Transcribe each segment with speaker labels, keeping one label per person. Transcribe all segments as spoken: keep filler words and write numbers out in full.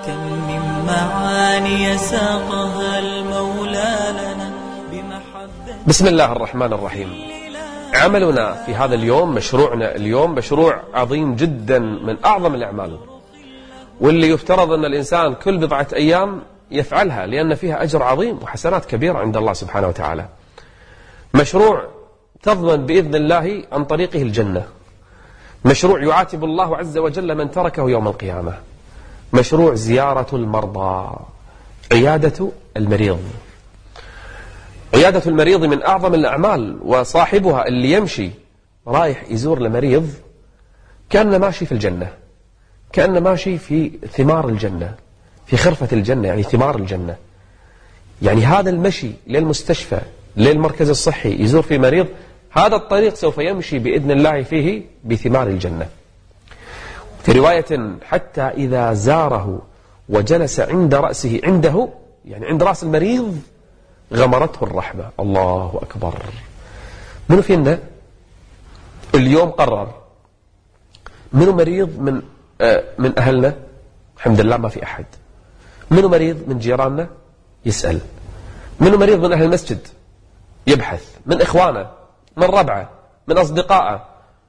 Speaker 1: كم من معاني ساقها المولى لنا بمحبة.
Speaker 2: بسم الله الرحمن الرحيم. عملنا في هذا اليوم، مشروعنا اليوم مشروع عظيم جدا من أعظم الأعمال، واللي يفترض أن الإنسان كل بضعة أيام يفعلها، لأن فيها أجر عظيم وحسنات كبيرة عند الله سبحانه وتعالى. مشروع تضمن بإذن الله عن طريقه الجنة، مشروع يعاتب الله عز وجل من تركه يوم القيامة، مشروع زيارة المرضى، عيادة المريض. عيادة المريض من أعظم الأعمال، وصاحبها اللي يمشي رايح يزور المريض كأنه ماشي في الجنة، كأنه ماشي في ثمار الجنة، في خرفة الجنة، يعني ثمار الجنة. يعني هذا المشي للمستشفى للمركز الصحي يزور في مريض، هذا الطريق سوف يمشي بإذن الله فيه بثمار الجنة. في رواية حتى إذا زاره وجلس عند رأسه، عنده يعني عند رأس المريض، غمرته الرحمة. الله أكبر. منو فينا اليوم قرر؟ منو مريض من آه من أهلنا؟ الحمد لله ما في أحد. منو مريض من جيراننا؟ يسأل. منو مريض من أهل المسجد؟ يبحث. من إخوانه، من ربعه، من أصدقائه.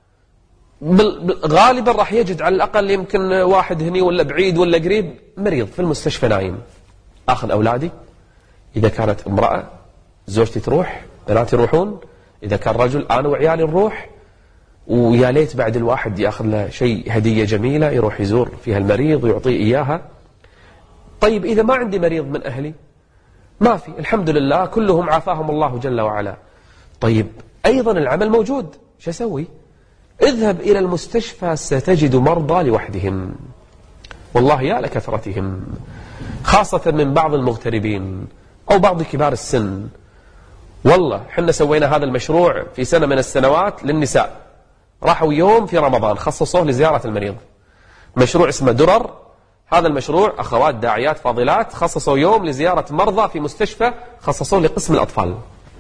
Speaker 2: غالبا راح يجد على الأقل يمكن واحد هني ولا بعيد ولا قريب مريض في المستشفى نايم. أخذ أولادي، إذا كانت امرأة زوجتي تروح، بناتي يروحون، إذا كان رجل أنا وعيالي نروح، ويا ليت بعد الواحد يأخذ له شيء هدية جميلة يروح يزور فيها المريض ويعطيه إياها. طيب إذا ما عندي مريض من أهلي، ما في، الحمد لله كلهم عافاهم الله جل وعلا. طيب أيضا العمل موجود، شو أسوي؟ اذهب إلى المستشفى ستجد مرضى لوحدهم، والله يا لكثرتهم، خاصة من بعض المغتربين أو بعض كبار السن. والله حنا سوينا هذا المشروع في سنة من السنوات للنساء، راحوا يوم في رمضان خصصوه لزيارة المريض، مشروع اسمه درر. هذا المشروع أخوات داعيات فاضلات خصصوا يوم لزيارة مرضى في مستشفى، خصصوه لقسم الأطفال.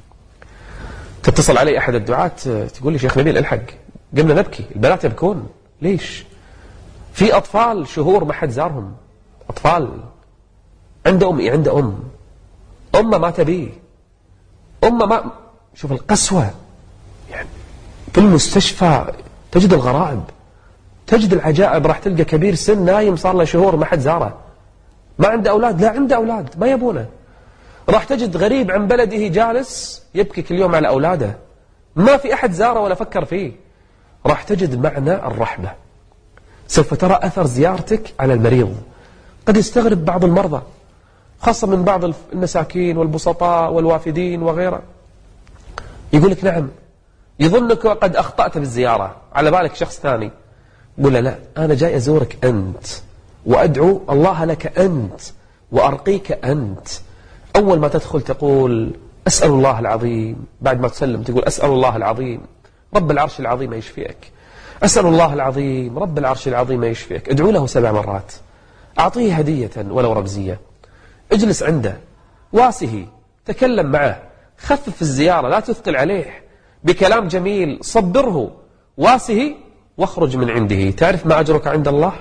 Speaker 2: تتصل علي أحد الدعاة تقول لي شيخ نبيل الحق، قمنا نبكي، البنات يبكون. ليش؟ في أطفال شهور ما حد زارهم، أطفال عند أمي، عند أم أمه ما تبيه، أمه ما، شوف القسوة. يعني في المستشفى تجد الغرائب، تجد العجائب. راح تلقى كبير سن نايم صار له شهور ما حد زاره، ما عنده أولاد، لا عنده أولاد ما يبونه. راح تجد غريب عن بلده جالس يبكي كل يوم على أولاده، ما في أحد زاره ولا فكر فيه. راح تجد معنى الرحمة، سوف ترى أثر زيارتك على المريض. قد يستغرب بعض المرضى، خاصة من بعض المساكين والبسطاء والوافدين وغيره، يقول لك نعم، يظنك قد أخطأت بالزيارة، على بالك شخص ثاني. قل له لا، أنا جاي أزورك أنت، وأدعو الله لك أنت، وأرقيك أنت. أول ما تدخل تقول أسأل الله العظيم، بعد ما تسلم تقول أسأل الله العظيم رب العرش العظيم يشفيك، أسأل الله العظيم رب العرش العظيم يشفيك. ادعو له سبع مرات، أعطيه هدية ولو رمزية، اجلس عنده، واسه، تكلم معه، خفف الزيارة، لا تثقل عليه بكلام جميل، صبره، واسه، واخرج من عنده. تعرف ما أجرك عند الله؟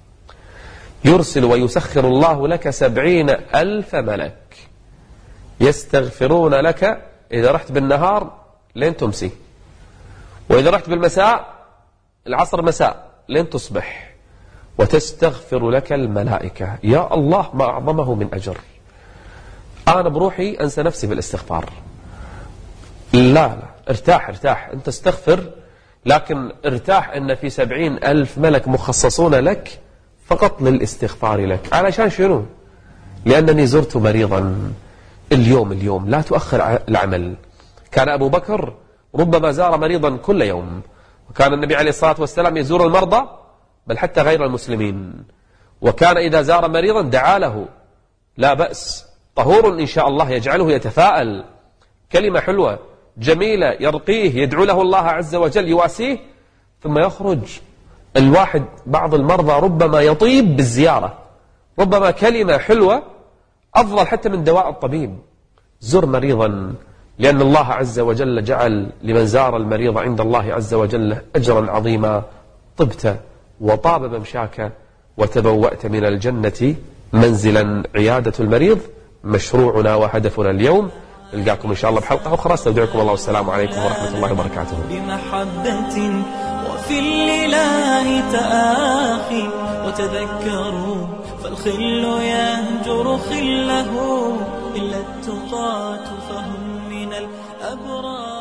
Speaker 2: يرسل ويسخر الله لك سبعين ألف ملك يستغفرون لك إذا رحت بالنهار لين تمسي، وإذا رحت بالمساء العصر مساء لين تصبح، وتستغفر لك الملائكة. يا الله ما أعظمه من أجر. أنا بروحي أنسى نفسي بالاستغفار. لا لا، ارتاح ارتاح، أنت استغفر، لكن ارتاح أن في سبعين ألف ملك مخصصون لك فقط للاستغفار لك. علشان شنو؟ لأنني زرت مريضا اليوم اليوم، لا تؤخر العمل. كان أبو بكر ربما زار مريضا كل يوم، وكان النبي عليه الصلاة والسلام يزور المرضى بل حتى غير المسلمين، وكان إذا زار مريضا دعا له. لا بأس، طهور إن شاء الله يجعله يتفاءل، كلمة حلوة جميلة يرقيه، يدعو له الله عز وجل، يواسيه، ثم يخرج. الواحد بعض المرضى ربما يطيب بالزيارة، ربما كلمة حلوة أفضل حتى من دواء الطبيب. زر مريضا، لأن الله عز وجل جعل لمن زار المريض عند الله عز وجل أجرا عظيما. طبت وطاب ممشاك وتبوأت من الجنة منزلا عيادة المريض مشروعنا وهدفنا اليوم. نلقاكم إن شاء الله بحلقة أخرى. استودعكم الله والسلام عليكم ورحمة الله وبركاته.
Speaker 1: بمحبة وفي الإله تآخي وتذكروا فالخل يهجر خله إلا التقاة فهم من الأبرار.